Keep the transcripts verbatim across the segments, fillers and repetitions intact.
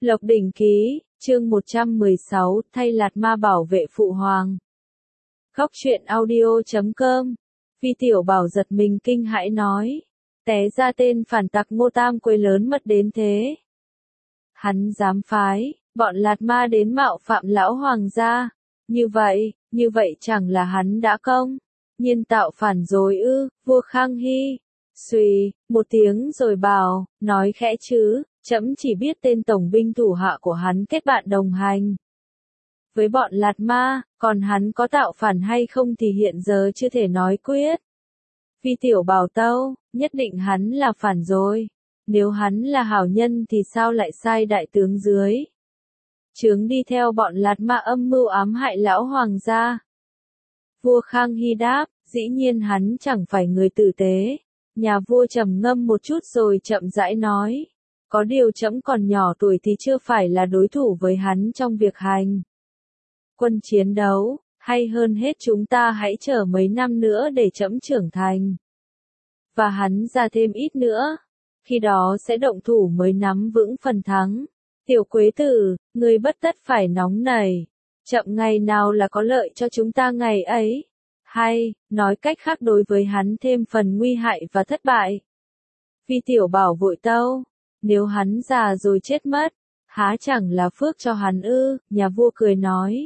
Lộc Đỉnh Ký, chương một trăm mười sáu, thay Lạt Ma bảo vệ Phụ Hoàng. Góc truyện audio chấm com. Vi Tiểu Bảo giật mình kinh hãi nói. Té ra tên phản tặc Ngô Tam Quế lớn mật đến thế. Hắn dám phái, bọn Lạt Ma đến mạo phạm lão hoàng gia. Như vậy, như vậy chẳng là hắn đã công. Nhiên tạo phản rồi ư, vua Khang Hy. Xùy, một tiếng rồi bảo, nói khẽ chứ, trẫm chỉ biết tên tổng binh thủ hạ của hắn kết bạn đồng hành với bọn Lạt Ma, còn hắn có tạo phản hay không thì hiện giờ chưa thể nói quyết. Vi Tiểu Bảo tâu, nhất định hắn là phản rồi. Nếu hắn là hảo nhân thì sao lại sai đại tướng dưới trướng đi theo bọn Lạt Ma âm mưu ám hại lão hoàng gia? Vua Khang Hy đáp, dĩ nhiên hắn chẳng phải người tử tế. Nhà vua trầm ngâm một chút rồi chậm rãi nói, có điều trẫm còn nhỏ tuổi thì chưa phải là đối thủ với hắn trong việc hành quân chiến đấu, hay hơn hết chúng ta hãy chờ mấy năm nữa để trẫm trưởng thành. Và hắn ra thêm ít nữa, khi đó sẽ động thủ mới nắm vững phần thắng. Tiểu Quế Tử, ngươi bất tất phải nóng nảy, chậm ngày nào là có lợi cho chúng ta ngày ấy. Hay, nói cách khác đối với hắn thêm phần nguy hại và thất bại. Vi Tiểu Bảo vội tâu, nếu hắn già rồi chết mất, há chẳng là phước cho hắn ư? Nhà vua cười nói,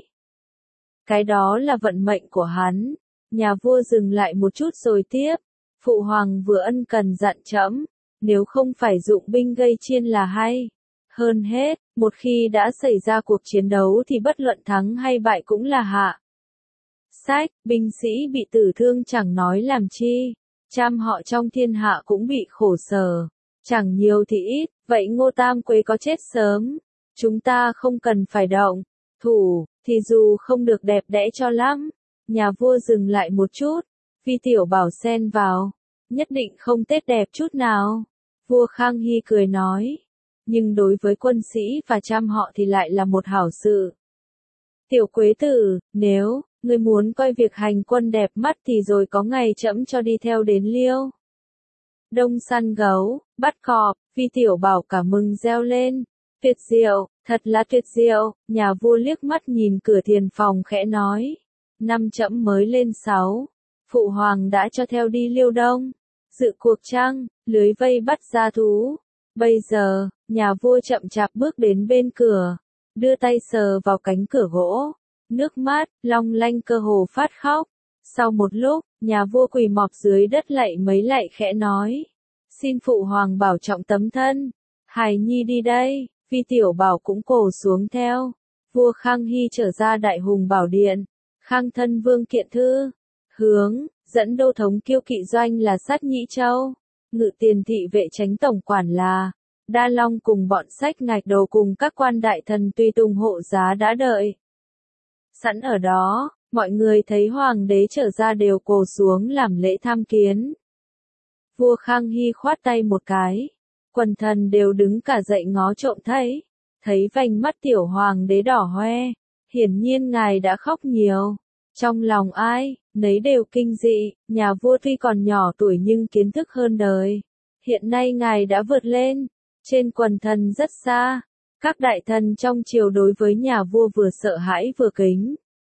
cái đó là vận mệnh của hắn. Nhà vua dừng lại một chút rồi tiếp, Phụ Hoàng vừa ân cần dặn trẫm, nếu không phải dụng binh gây chiên là hay. Hơn hết, một khi đã xảy ra cuộc chiến đấu thì bất luận thắng hay bại cũng là hạ sách, binh sĩ bị tử thương chẳng nói làm chi, trăm họ trong thiên hạ cũng bị khổ sở, chẳng nhiều thì ít. Vậy Ngô Tam Quế có chết sớm, chúng ta không cần phải động thủ, thì dù không được đẹp đẽ cho lắm. Nhà vua dừng lại một chút, Vi Tiểu Bảo xen vào, nhất định không tết đẹp chút nào. Vua Khang Hy cười nói, nhưng đối với quân sĩ và trăm họ thì lại là một hảo sự. Tiểu Quế Tử, nếu ngươi muốn coi việc hành quân đẹp mắt thì rồi có ngày trẫm cho đi theo đến Liêu Đông săn gấu, bắt cọp. Vi Tiểu Bảo cả mừng reo lên, tuyệt diệu, thật là tuyệt diệu. Nhà vua liếc mắt nhìn cửa thiền phòng khẽ nói, năm trẫm mới lên sáu, Phụ Hoàng đã cho theo đi Liêu Đông dự cuộc chăng, lưới vây bắt gia thú. Bây giờ, nhà vua chậm chạp bước đến bên cửa, đưa tay sờ vào cánh cửa gỗ, nước mắt long lanh cơ hồ phát khóc. Sau một lúc, nhà vua quỳ mọp dưới đất lạy mấy lạy khẽ nói, xin Phụ Hoàng bảo trọng tấm thân, hài nhi đi đây. Vi Tiểu Bảo cũng cổ xuống theo. Vua Khang Hy trở ra Đại Hùng Bảo Điện, Khang Thân Vương kiện thư, hướng dẫn đô thống Kiêu Kỵ Doanh là Sát Nhĩ Châu, ngự tiền thị vệ chánh tổng quản là Đa Long cùng bọn sách ngạch đầu cùng các quan đại thần tùy tùng hộ giá đã đợi sẵn ở đó. Mọi người thấy hoàng đế trở ra đều cổ xuống làm lễ tham kiến. Vua Khang Hy khoát tay một cái, quần thần đều đứng cả dậy ngó trộm thấy, thấy vành mắt tiểu hoàng đế đỏ hoe, hiển nhiên ngài đã khóc nhiều. Trong lòng ai nấy đều kinh dị, nhà vua tuy còn nhỏ tuổi nhưng kiến thức hơn đời, hiện nay ngài đã vượt lên trên quần thần rất xa. Các đại thần trong triều đối với nhà vua vừa sợ hãi vừa kính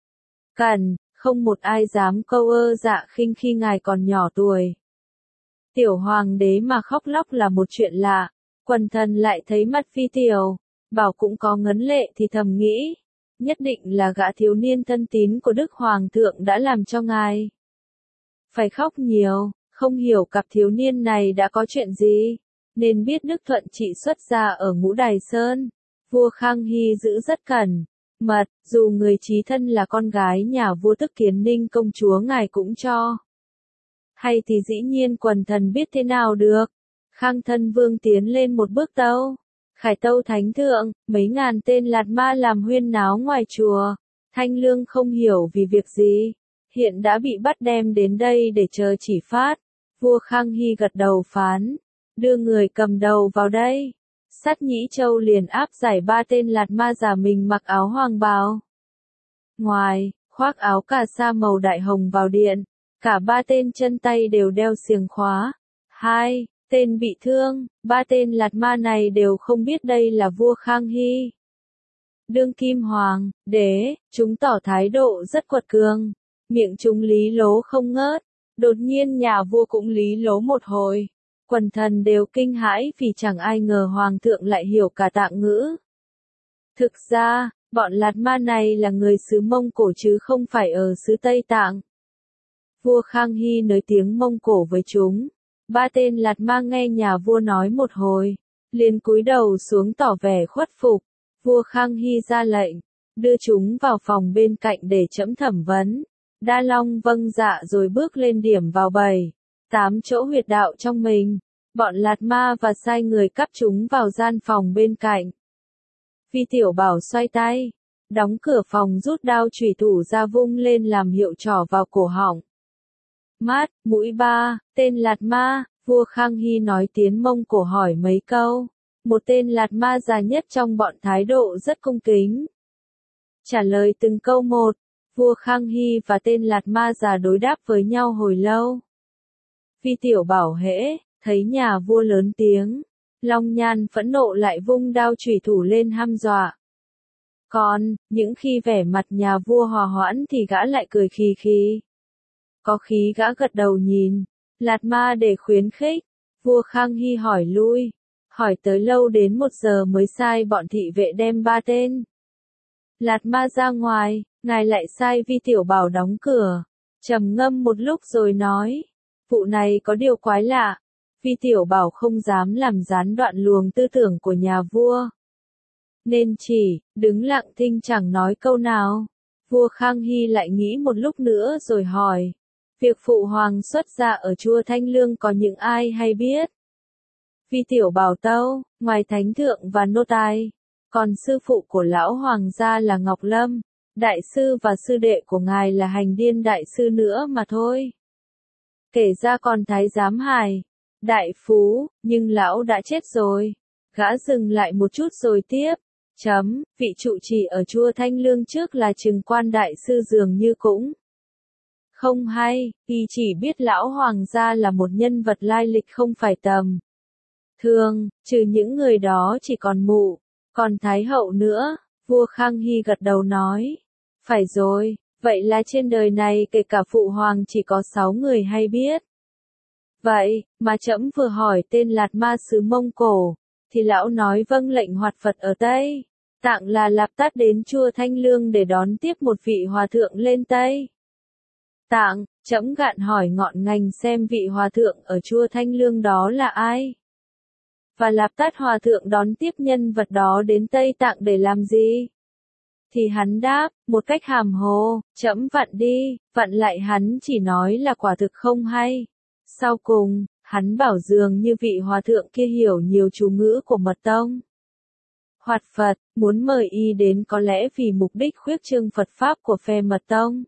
cẩn, không một ai dám câu ơ dạ khinh khi ngài còn nhỏ tuổi. Tiểu hoàng đế mà khóc lóc là một chuyện lạ, quần thần lại thấy mặt Vi Tiểu Bảo cũng có ngấn lệ thì thầm nghĩ, nhất định là gã thiếu niên thân tín của Đức Hoàng thượng đã làm cho ngài phải khóc nhiều. Không hiểu cặp thiếu niên này đã có chuyện gì, nên biết Đức Thuận Trị xuất gia ở Ngũ Đài Sơn. Vua Khang Hy giữ rất cẩn mật, dù người chí thân là con gái nhà vua Tức Kiến Ninh công chúa ngài cũng cho hay thì dĩ nhiên quần thần biết thế nào được. Khang Thân Vương tiến lên một bước tâu, khải tâu thánh thượng, mấy ngàn tên Lạt Ma làm huyên náo ngoài chùa, Thanh Lương không hiểu vì việc gì, hiện đã bị bắt đem đến đây để chờ chỉ phát. Vua Khang Hy gật đầu phán, đưa người cầm đầu vào đây. Sát Nhĩ Châu liền áp giải ba tên Lạt Ma giả mình mặc áo hoàng bào ngoài, khoác áo cà sa màu đại hồng vào điện. Cả ba tên chân tay đều đeo xiềng khóa. Hai, tên bị thương, ba tên Lạt Ma này đều không biết đây là vua Khang Hy. Đương kim hoàng, đế, chúng tỏ thái độ rất quật cường, miệng chúng lý lố không ngớt, đột nhiên nhà vua cũng lý lố một hồi. Quần thần đều kinh hãi vì chẳng ai ngờ hoàng thượng lại hiểu cả Tạng ngữ. Thực ra, bọn Lạt Ma này là người xứ Mông Cổ chứ không phải ở xứ Tây Tạng. Vua Khang Hy nói tiếng Mông Cổ với chúng. Ba tên Lạt Ma nghe nhà vua nói một hồi, liền cúi đầu xuống tỏ vẻ khuất phục. Vua Khang Hy ra lệnh, đưa chúng vào phòng bên cạnh để trẫm thẩm vấn. Đa Long vâng dạ rồi bước lên điểm vào bảy, tám chỗ huyệt đạo trong mình. Bọn Lạt Ma và sai người cắp chúng vào gian phòng bên cạnh. Vi Tiểu Bảo xoay tay, đóng cửa phòng rút đao chủy thủ ra vung lên làm hiệu trỏ vào cổ họng. Mắt, mũi ba, tên Lạt Ma, vua Khang Hy nói tiếng Mông Cổ hỏi mấy câu. Một tên Lạt Ma già nhất trong bọn thái độ rất cung kính. Trả lời từng câu một, vua Khang Hy và tên Lạt Ma già đối đáp với nhau hồi lâu. Vi Tiểu Bảo hễ, thấy nhà vua lớn tiếng, Long Nhan phẫn nộ lại vung đao chủy thủ lên hăm dọa. Còn, những khi vẻ mặt nhà vua hòa hoãn thì gã lại cười khì khì. Có khí gã gật đầu nhìn, Lạt Ma để khuyến khích, vua Khang Hy hỏi lui, hỏi tới lâu đến một giờ mới sai bọn thị vệ đem ba tên Lạt Ma ra ngoài, ngài lại sai Vi Tiểu Bảo đóng cửa, trầm ngâm một lúc rồi nói, vụ này có điều quái lạ, Vi Tiểu Bảo không dám làm gián đoạn luồng tư tưởng của nhà vua. Nên chỉ, đứng lặng thinh chẳng nói câu nào. Vua Khang Hy lại nghĩ một lúc nữa rồi hỏi, việc phụ hoàng xuất gia ở chùa Thanh Lương có những ai hay biết? Vi Tiểu Bảo tâu, ngoài thánh thượng và nô tài, còn sư phụ của lão hoàng gia là Ngọc Lâm, đại sư và sư đệ của ngài là Hành Điên đại sư nữa mà thôi. Kể ra còn thái giám Hải, đại phú, nhưng lão đã chết rồi. Gã dừng lại một chút rồi tiếp, chấm, vị trụ trì ở chùa Thanh Lương trước là Trừng Quan đại sư dường như cũng không hay, y chỉ biết lão hoàng gia là một nhân vật lai lịch không phải tầm thường, trừ những người đó chỉ còn mụ, còn thái hậu nữa. Vua Khang Hy gật đầu nói, phải rồi, vậy là trên đời này kể cả phụ hoàng chỉ có sáu người hay biết. Vậy, mà trẫm vừa hỏi tên Lạt Ma xứ Mông Cổ, thì lão nói vâng lệnh hoạt Phật ở Tây Tạng là Lạp Tát đến chùa Thanh Lương để đón tiếp một vị hòa thượng lên Tây Tạng. Trẫm gạn hỏi ngọn ngành xem vị hòa thượng ở chùa Thanh Lương đó là ai? Và Lạp Tát hòa thượng đón tiếp nhân vật đó đến Tây Tạng để làm gì? Thì hắn đáp, một cách hàm hồ, trẫm vặn đi, vặn lại hắn chỉ nói là quả thực không hay. Sau cùng, hắn bảo dường như vị hòa thượng kia hiểu nhiều chú ngữ của mật tông Hoạt Phật, muốn mời y đến có lẽ vì mục đích khuyết trương Phật Pháp của phe mật tông.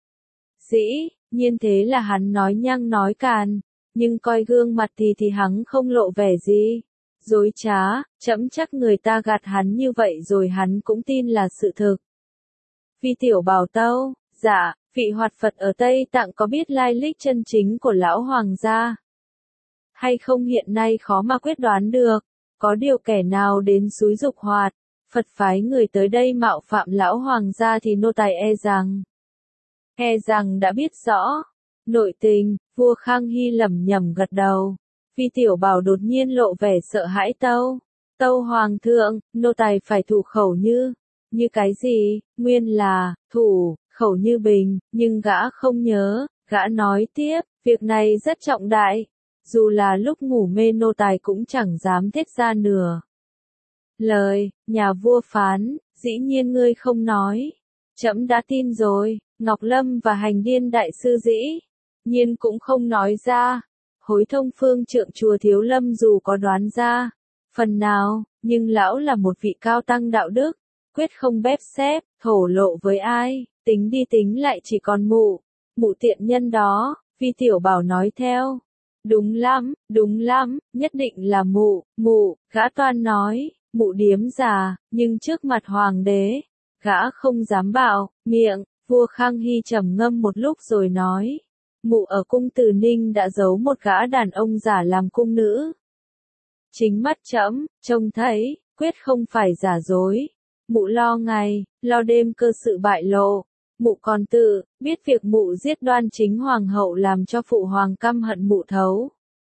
Dĩ nhiên thế là hắn nói nhăng nói càn, nhưng coi gương mặt thì thì hắn không lộ vẻ gì. Dối trá, trẫm chắc người ta gạt hắn như vậy rồi hắn cũng tin là sự thực. Vi Tiểu Bảo tâu, dạ, vị Hoạt Phật ở Tây Tạng có biết lai lịch chân chính của lão hoàng gia hay không hiện nay khó mà quyết đoán được. Có điều kẻ nào đến xúi giục Hoạt Phật phái người tới đây mạo phạm lão hoàng gia thì nô tài e rằng e rằng đã biết rõ nội tình. Vua Khang Hy lẩm nhẩm gật đầu. Vi Tiểu Bảo đột nhiên lộ vẻ sợ hãi tâu, tâu hoàng thượng, nô tài phải thủ khẩu như, như cái gì? Nguyên là, thủ khẩu như bình, nhưng gã không nhớ. Gã nói tiếp, việc này rất trọng đại, dù là lúc ngủ mê nô tài cũng chẳng dám thét ra nửa lời. Nhà vua phán, dĩ nhiên ngươi không nói, trẫm đã tin rồi. Ngọc Lâm và Hành Điên đại sư dĩ nhiên cũng không nói ra. Hối Thông Phương trượng chùa Thiếu Lâm dù có đoán ra phần nào, nhưng lão là một vị cao tăng đạo đức, quyết không bép xép, thổ lộ với ai. Tính đi tính lại chỉ còn mụ, mụ tiện nhân đó. Vi Tiểu Bảo nói theo, đúng lắm, đúng lắm, nhất định là mụ, mụ. Gã toan nói, mụ điếm già, nhưng trước mặt hoàng đế, gã không dám bảo miệng. Vua Khang Hy trầm ngâm một lúc rồi nói, Mụ ở cung Từ Ninh đã giấu một gã đàn ông giả làm cung nữ. Chính mắt trẫm trông thấy, quyết không phải giả dối. Mụ lo ngày, lo đêm cơ sự bại lộ. Mụ còn tự, biết việc mụ giết Đoan Chính hoàng hậu làm cho phụ hoàng căm hận mụ thấu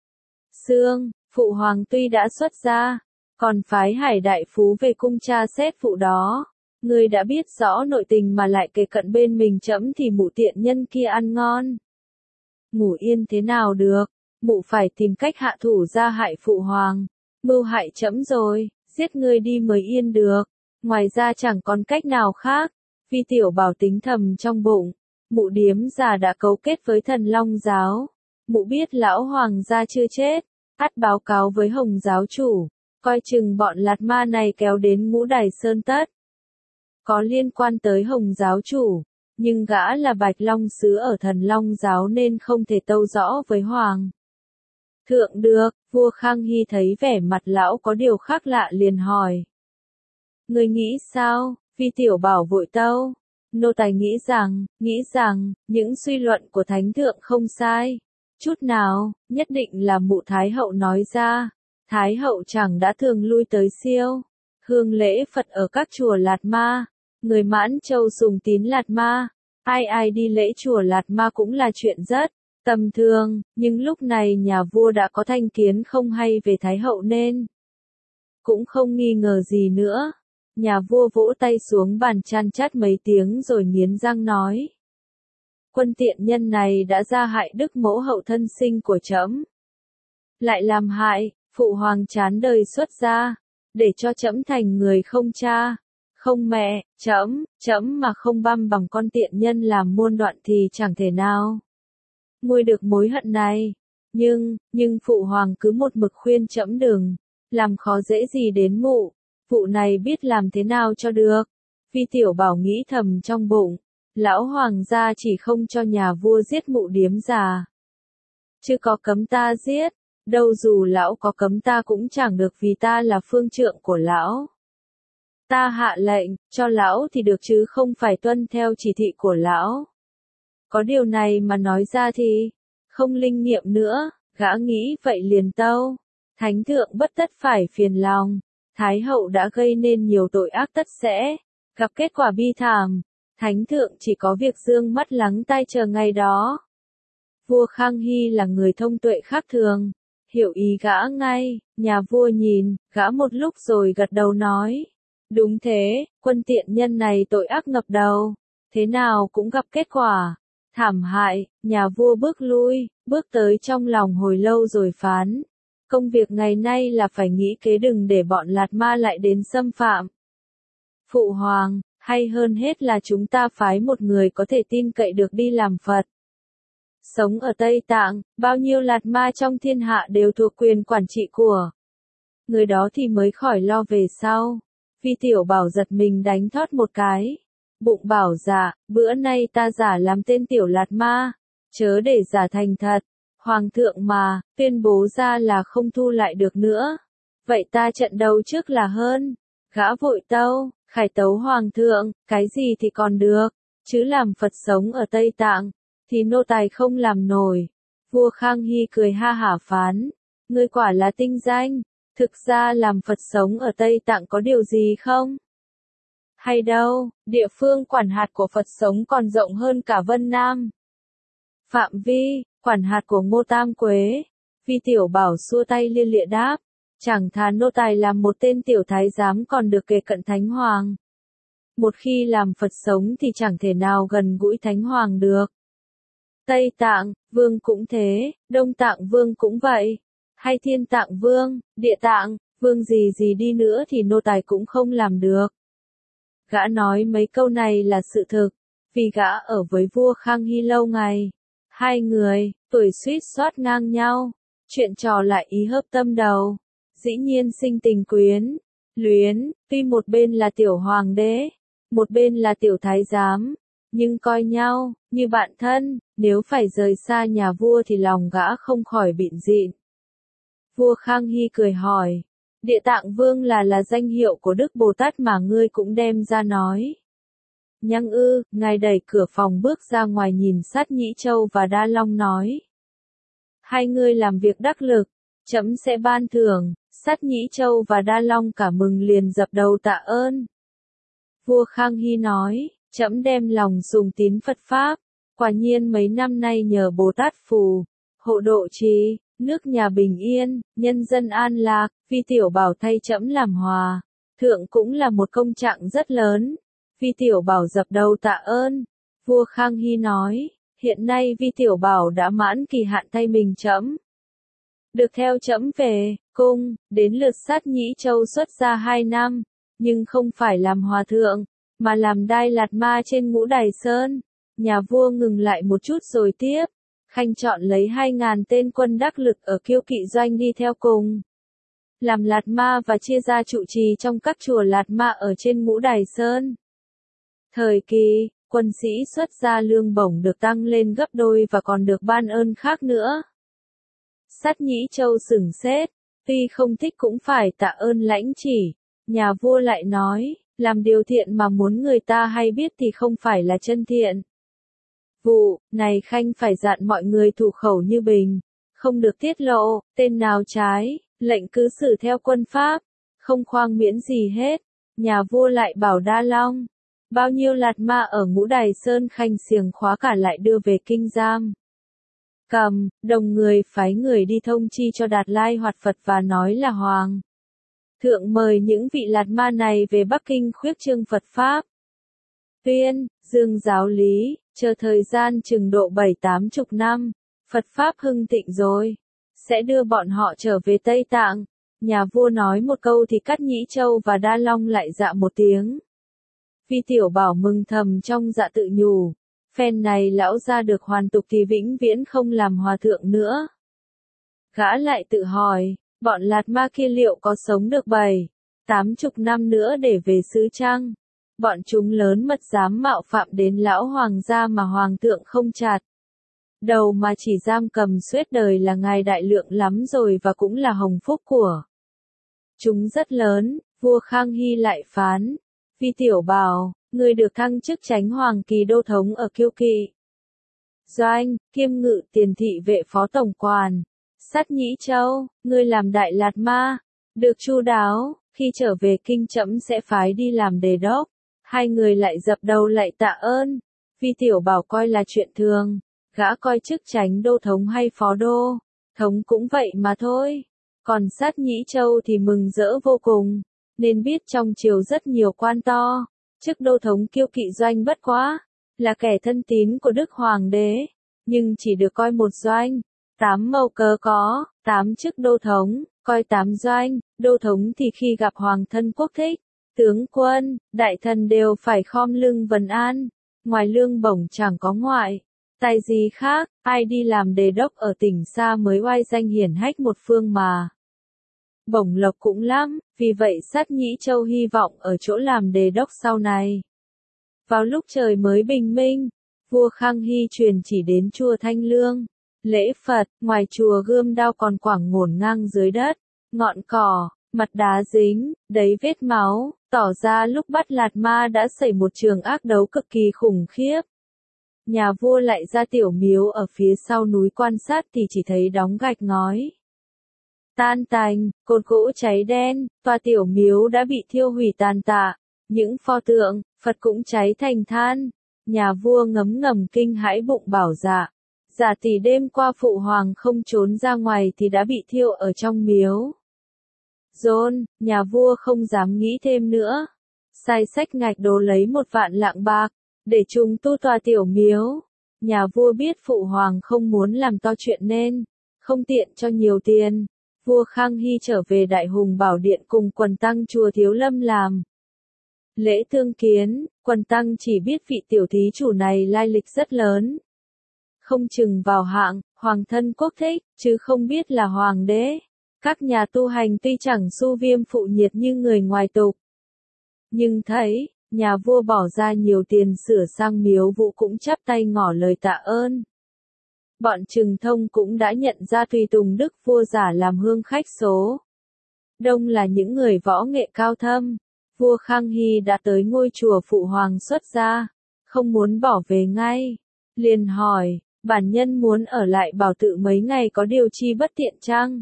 xương. Phụ hoàng tuy đã xuất gia, còn phái Hải đại phú về cung tra xét vụ đó. Ngươi đã biết rõ nội tình mà lại kề cận bên mình trẫm thì mụ tiện nhân kia ăn ngon ngủ yên thế nào được. Mụ phải tìm cách hạ thủ ra hại phụ hoàng, mưu hại trẫm rồi, giết ngươi đi mới yên được. Ngoài ra chẳng còn cách nào khác. Vi Tiểu Bảo tính thầm trong bụng, mụ điếm già đã cấu kết với Thần Long giáo. Mụ biết lão hoàng gia chưa chết, ắt báo cáo với Hồng giáo chủ, coi chừng bọn lạt ma này kéo đến Ngũ Đài Sơn tất có liên quan tới Hồng giáo chủ, nhưng gã là Bạch Long sứ ở Thần Long giáo nên không thể tâu rõ với hoàng thượng được. Vua Khang Hy thấy vẻ mặt lão có điều khác lạ liền hỏi: Ngươi nghĩ sao? Vi Tiểu Bảo vội tâu: Nô tài nghĩ rằng, nghĩ rằng, những suy luận của Thánh thượng không sai chút nào, nhất định là mụ Thái hậu nói ra. Thái hậu chẳng đã thường lui tới siêu hương lễ Phật ở các chùa Lạt Ma. Người Mãn Châu sùng tín Lạt Ma, ai ai đi lễ chùa Lạt Ma cũng là chuyện rất tầm thường, nhưng lúc này nhà vua đã có thanh kiến không hay về Thái hậu nên cũng không nghi ngờ gì nữa. Nhà vua vỗ tay xuống bàn chan chát mấy tiếng rồi nghiến răng nói: Quân tiện nhân này đã ra hại đức mẫu hậu thân sinh của trẫm, lại làm hại phụ hoàng chán đời xuất gia, để cho trẫm thành người không cha, không mẹ. Trẫm, trẫm mà không băm bằng con tiện nhân làm muôn đoạn thì chẳng thể nào nguôi được mối hận này. Nhưng, nhưng phụ hoàng cứ một mực khuyên trẫm đừng làm khó dễ gì đến mụ. Vụ này biết làm thế nào cho được. Vi Tiểu Bảo nghĩ thầm trong bụng, lão hoàng gia chỉ không cho nhà vua giết mụ điếm già, chứ có cấm ta giết. Đâu dù lão có cấm ta cũng chẳng được, vì ta là phương trượng của lão. Ta hạ lệnh cho lão thì được chứ không phải tuân theo chỉ thị của lão. Có điều này mà nói ra thì không linh nghiệm nữa. Gã nghĩ vậy liền tâu: Thánh thượng bất tất phải phiền lòng. Thái hậu đã gây nên nhiều tội ác tất sẽ gặp kết quả bi thảm. Thánh thượng chỉ có việc dương mắt lắng tai chờ ngày đó. Vua Khang Hy là người thông tuệ khác thường, hiểu ý gã ngay. Nhà vua nhìn gã một lúc rồi gật đầu nói: Đúng thế, quân tiện nhân này tội ác ngập đầu, thế nào cũng gặp kết quả thảm hại. Nhà vua bước lui, bước tới trong lòng hồi lâu rồi phán: Công việc ngày nay là phải nghĩ kế đừng để bọn Lạt Ma lại đến xâm phạm phụ hoàng, hay hơn hết là chúng ta phái một người có thể tin cậy được đi làm Phật. Sống ở Tây Tạng, bao nhiêu Lạt Ma trong thiên hạ đều thuộc quyền quản trị của người đó thì mới khỏi lo về sau. Vi Tiểu Bảo giật mình đánh thót một cái, bụng bảo dạ, bữa nay ta giả làm tên tiểu Lạt Ma, chớ để giả thành thật. Hoàng thượng mà, tuyên bố ra là không thu lại được nữa. Vậy ta trận đấu trước là hơn. Gã vội tâu: Khải tấu hoàng thượng, cái gì thì còn được, chứ làm Phật sống ở Tây Tạng, thì nô tài không làm nổi. Vua Khang Hy cười ha hả phán: Ngươi quả là tinh danh, thực ra làm Phật sống ở Tây Tạng có điều gì không? Hay đâu, địa phương quản hạt của Phật sống còn rộng hơn cả Vân Nam. Phạm vi quản hạt của Ngô Tam Quế. Vi Tiểu Bảo xua tay lia lịa đáp: Chẳng thà nô tài làm một tên tiểu thái giám còn được kề cận Thánh Hoàng. Một khi làm Phật sống thì chẳng thể nào gần gũi Thánh Hoàng được. Tây Tạng, Vương cũng thế, Đông Tạng Vương cũng vậy. Hay Thiên Tạng Vương, Địa Tạng, Vương gì gì đi nữa thì nô tài cũng không làm được. Gã nói mấy câu này là sự thực, vì gã ở với vua Khang Hy lâu ngày. Hai người, tuổi suýt soát ngang nhau, chuyện trò lại ý hớp tâm đầu. Dĩ nhiên sinh tình quyến, luyến, tuy một bên là tiểu hoàng đế, một bên là tiểu thái giám, nhưng coi nhau như bạn thân. Nếu phải rời xa nhà vua thì lòng gã không khỏi bịn dịn. Vua Khang Hy cười hỏi: Địa Tạng Vương là là danh hiệu của Đức Bồ Tát mà ngươi cũng đem ra nói. Nhăng ư, ngài đẩy cửa phòng bước ra ngoài nhìn Sát Nhĩ Châu và Đa Long nói. Hai ngươi làm việc đắc lực, trẫm sẽ ban thưởng. Sát Nhĩ Châu và Đa Long cả mừng liền dập đầu tạ ơn. Vua Khang Hy nói, trẫm đem lòng sùng tín Phật Pháp, quả nhiên mấy năm nay nhờ Bồ Tát phù, hộ độ trì, nước nhà bình yên, nhân dân an lạc, Vi Tiểu Bảo thay trẫm làm hòa, thượng cũng là một công trạng rất lớn. Vi Tiểu Bảo dập đầu tạ ơn. Vua Khang Hy nói, hiện nay Vi Tiểu Bảo đã mãn kỳ hạn thay mình trẫm, được theo trẫm về cung, đến lượt Sát Nhĩ Châu xuất gia hai năm, nhưng không phải làm hòa thượng, mà làm Đai Lạt Ma trên Ngũ Đài Sơn. Nhà vua ngừng lại một chút rồi tiếp, Khanh chọn lấy hai ngàn tên quân đắc lực ở Kiêu Kỵ Doanh đi theo cùng, làm Lạt Ma và chia ra trụ trì trong các chùa Lạt Ma ở trên Ngũ Đài Sơn. Thời kỳ, quân sĩ xuất gia lương bổng được tăng lên gấp đôi và còn được ban ơn khác nữa. Sát Nhĩ Châu sửng sết, tuy không thích cũng phải tạ ơn lãnh chỉ. Nhà vua lại nói, làm điều thiện mà muốn người ta hay biết thì không phải là chân thiện. Vụ này Khanh phải dặn mọi người thủ khẩu như bình, không được tiết lộ, tên nào trái, lệnh cứ xử theo quân pháp, không khoang miễn gì hết. Nhà vua lại bảo Đa Long, bao nhiêu Lạt Ma ở Ngũ Đài Sơn Khanh xiềng khóa cả lại đưa về kinh giam. Cầm, đồng người phái người đi thông chi cho Đạt Lai Hoạt Phật và nói là Hoàng thượng mời những vị Lạt Ma này về Bắc Kinh khuyết trương Phật Pháp. Tuyên, dương giáo lý, chờ thời gian chừng độ bảy tám chục năm, Phật Pháp hưng thịnh rồi, sẽ đưa bọn họ trở về Tây Tạng. Nhà vua nói một câu thì Cát Nhĩ Châu và Đa Long lại dạ một tiếng. Vi Tiểu Bảo mừng thầm trong dạ tự nhủ, phen này lão gia được hoàn tục thì vĩnh viễn không làm hòa thượng nữa. Gã lại tự hỏi, bọn Lạt Ma kia liệu có sống được bảy, tám chục năm nữa để về xứ chăng? Bọn chúng lớn mật dám mạo phạm đến lão hoàng gia mà hoàng thượng không chặt đầu mà chỉ giam cầm suốt đời là ngài đại lượng lắm rồi và cũng là hồng phúc của chúng rất lớn. Vua Khang Hy lại phán, Vi Tiểu Bảo, người được thăng chức chánh hoàng kỳ đô thống ở Kiêu Kỵ Doanh, kiêm ngự tiền thị vệ phó tổng quản. Sát Nhĩ Châu, ngươi làm Đại Lạt Ma, được chu đáo, khi trở về kinh trẫm sẽ phái đi làm đề đốc. Hai người lại dập đầu lại tạ ơn. Vi Tiểu Bảo coi là chuyện thường, gã coi chức chánh đô thống hay phó đô thống cũng vậy mà thôi. Còn Sát Nhĩ Châu thì mừng rỡ vô cùng, nên biết trong triều rất nhiều quan to, chức đô thống Kiêu Kỵ Doanh bất quá là kẻ thân tín của Đức Hoàng đế, nhưng chỉ được coi một doanh. Tám mầu cờ có, tám chức đô thống, coi tám doanh. Đô thống thì khi gặp hoàng thân quốc thích, tướng quân, đại thần đều phải khom lưng vần an, ngoài lương bổng chẳng có ngoại tài gì khác. Ai đi làm đề đốc ở tỉnh xa mới oai danh hiển hách một phương mà bổng lộc cũng lắm. Vì vậy Sát Nhĩ Châu hy vọng ở chỗ làm đề đốc sau này. Vào lúc trời mới bình minh, vua Khang Hy truyền chỉ đến chùa Thanh Lương lễ Phật. Ngoài chùa gươm đao còn quẳng ngổn ngang dưới đất, ngọn cỏ, mặt đá dính đầy vết máu, tỏ ra lúc bắt Lạt Ma đã xảy một trường ác đấu cực kỳ khủng khiếp. Nhà vua lại ra tiểu miếu ở phía sau núi quan sát thì chỉ thấy đóng gạch ngói tan tành, cột gỗ cháy đen, tòa tiểu miếu đã bị thiêu hủy tàn tạ, những pho tượng Phật cũng cháy thành than. Nhà vua ngấm ngầm kinh hãi bụng bảo dạ, dạ tỷ đêm qua phụ hoàng không trốn ra ngoài thì đã bị thiêu ở trong miếu. Dôn, nhà vua không dám nghĩ thêm nữa, sai xách ngạch đồ lấy một vạn lạng bạc để trùng tu tòa tiểu miếu. Nhà vua biết phụ hoàng không muốn làm to chuyện nên không tiện cho nhiều tiền. Vua Khang Hy trở về Đại Hùng Bảo Điện cùng quần tăng chùa Thiếu Lâm làm lễ thương kiến. Quần tăng chỉ biết vị tiểu thí chủ này lai lịch rất lớn, không chừng vào hạng hoàng thân quốc thích, chứ không biết là hoàng đế. Các nhà tu hành tuy chẳng su viêm phụ nhiệt như người ngoài tục, nhưng thấy nhà vua bỏ ra nhiều tiền sửa sang miếu vụ cũng chắp tay ngỏ lời tạ ơn. Bọn Trừng Thông cũng đã nhận ra tùy tùng đức vua giả làm hương khách số đông là những người võ nghệ cao thâm. Vua Khang Hy đã tới ngôi chùa phụ hoàng xuất gia, không muốn bỏ về ngay. Liền hỏi, bản nhân muốn ở lại Bảo Tự mấy ngày có điều chi bất tiện chăng?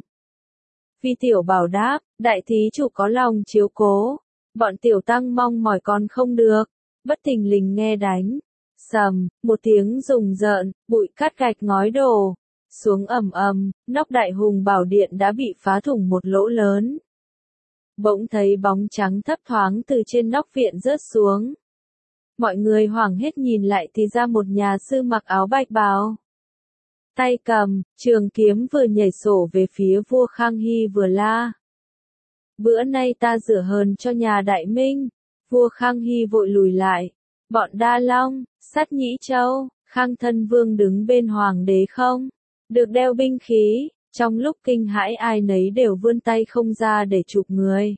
Vi Tiểu Bảo đáp, đại thí chủ có lòng chiếu cố, bọn tiểu tăng mong mỏi còn không được. Bất thình lình nghe đánh sầm một tiếng rùng rợn, bụi cát gạch ngói đổ xuống ầm ầm, nóc Đại Hùng Bảo Điện đã bị phá thủng một lỗ lớn. Bỗng thấy bóng trắng thấp thoáng từ trên nóc viện rớt xuống. Mọi người hoảng hết nhìn lại thì ra một nhà sư mặc áo bạch bào, tay cầm trường kiếm vừa nhảy sổ về phía vua Khang Hy vừa la. Bữa nay ta rửa hờn cho nhà Đại Minh. Vua Khang Hy vội lùi lại. Bọn Đa Long, Sát Nhĩ Châu, Khang Thân Vương đứng bên hoàng đế không được đeo binh khí, trong lúc kinh hãi ai nấy đều vươn tay không ra để chụp người.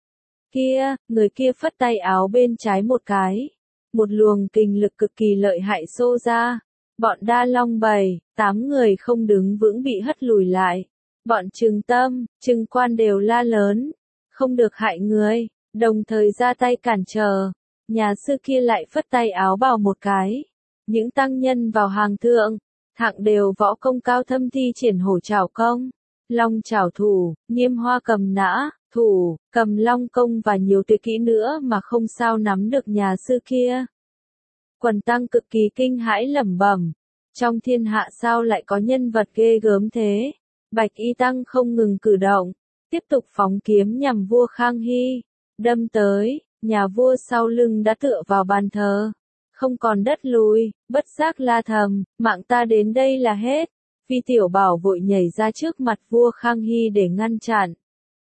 Kia, người kia phất tay áo bên trái một cái. Một luồng kình lực cực kỳ lợi hại xô ra. Bọn Đa Long bảy, tám người không đứng vững bị hất lùi lại. Bọn Trừng Tâm, Trừng Quan đều la lớn. Không được hại người, đồng thời ra tay cản trở. Nhà sư kia lại phất tay áo bảo một cái. Những tăng nhân vào hàng thượng, thạng đều võ công cao thâm thi triển hổ trảo công, long trảo thủ, Nghiêm Hoa cầm nã, thủ, cầm long công và nhiều tuyệt kỹ nữa mà không sao nắm được nhà sư kia. Quần tăng cực kỳ kinh hãi lẩm bẩm, trong thiên hạ sao lại có nhân vật ghê gớm thế. Bạch Y Tăng không ngừng cử động, tiếp tục phóng kiếm nhằm vua Khang Hy, đâm tới, nhà vua sau lưng đã tựa vào bàn thờ, không còn đất lùi, bất giác la thầm, mạng ta đến đây là hết. Vi Tiểu Bảo vội nhảy ra trước mặt vua Khang Hy để ngăn chặn.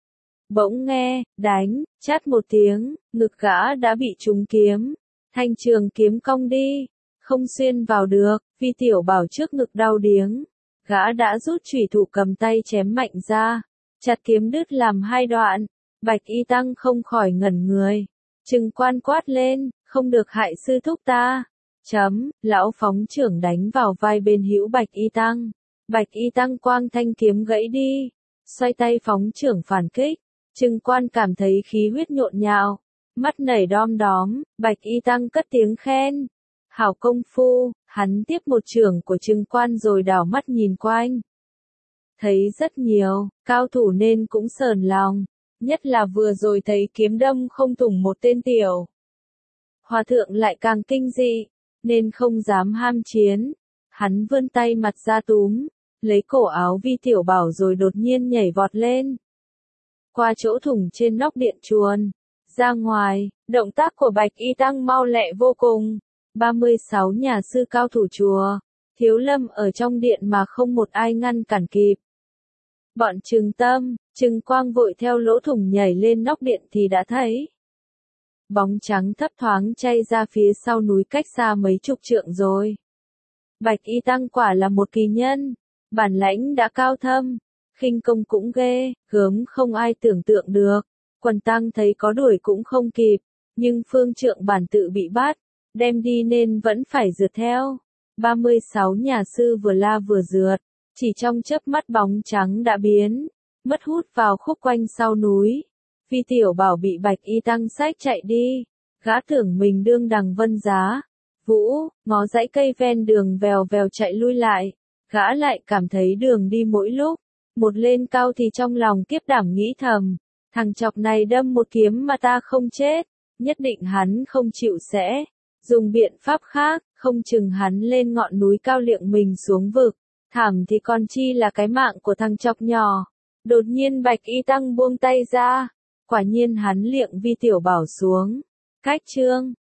Bỗng nghe, đánh, chát một tiếng, ngực gã đã bị trúng kiếm, thanh trường kiếm cong đi, không xuyên vào được. Vi Tiểu Bảo trước ngực đau điếng, gã đã rút chủy thủ cầm tay chém mạnh ra, chặt kiếm đứt làm hai đoạn. Bạch Y Tăng không khỏi ngẩn người. Trừng Quan quát lên, không được hại sư thúc ta. Chấm, lão phóng trưởng đánh vào vai bên hữu Bạch Y Tăng. Bạch Y Tăng quang thanh kiếm gãy đi, xoay tay phóng trưởng phản kích. Trừng Quan cảm thấy khí huyết nhộn nhạo, mắt nảy đom đóm. Bạch Y Tăng cất tiếng khen, hảo công phu. Hắn tiếp một trưởng của Trừng Quan rồi đảo mắt nhìn quanh, thấy rất nhiều cao thủ nên cũng sờn lòng, nhất là vừa rồi thấy kiếm đâm không thủng một tên tiểu hòa thượng lại càng kinh dị, nên không dám ham chiến. Hắn vươn tay mặt ra túm lấy cổ áo Vi Tiểu Bảo rồi đột nhiên nhảy vọt lên, qua chỗ thủng trên nóc điện chuồn ra ngoài. Động tác của Bạch Y Tăng mau lẹ vô cùng. ba mươi sáu nhà sư cao thủ chùa Thiếu Lâm ở trong điện mà không một ai ngăn cản kịp. Bọn Trừng Tâm, Trừng Quang vội theo lỗ thủng nhảy lên nóc điện thì đã thấy bóng trắng thấp thoáng chay ra phía sau núi cách xa mấy chục trượng rồi. Bạch Y Tăng quả là một kỳ nhân, bản lãnh đã cao thâm, khinh công cũng ghê gớm không ai tưởng tượng được. Quần tăng thấy có đuổi cũng không kịp, nhưng phương trượng bản tự bị bắt, đem đi nên vẫn phải rượt theo. ba mươi sáu nhà sư vừa la vừa rượt, chỉ trong chớp mắt bóng trắng đã biến mất hút vào khúc quanh sau núi. Vi Tiểu Bảo bị Bạch Y Tăng xách chạy đi, gã tưởng mình đương đằng vân giá vũ, ngó dãy cây ven đường vèo vèo chạy lui lại. Gã lại cảm thấy đường đi mỗi lúc một lên cao thì trong lòng kiếp đảm nghĩ thầm, thằng chọc này đâm một kiếm mà ta không chết, nhất định hắn không chịu sẽ dùng biện pháp khác, không chừng hắn lên ngọn núi cao liệng mình xuống vực, thảm thì còn chi là cái mạng của thằng chọc nhỏ. Đột nhiên Bạch Y Tăng buông tay ra, quả nhiên hắn liệng Vi Tiểu Bảo xuống. Cách chương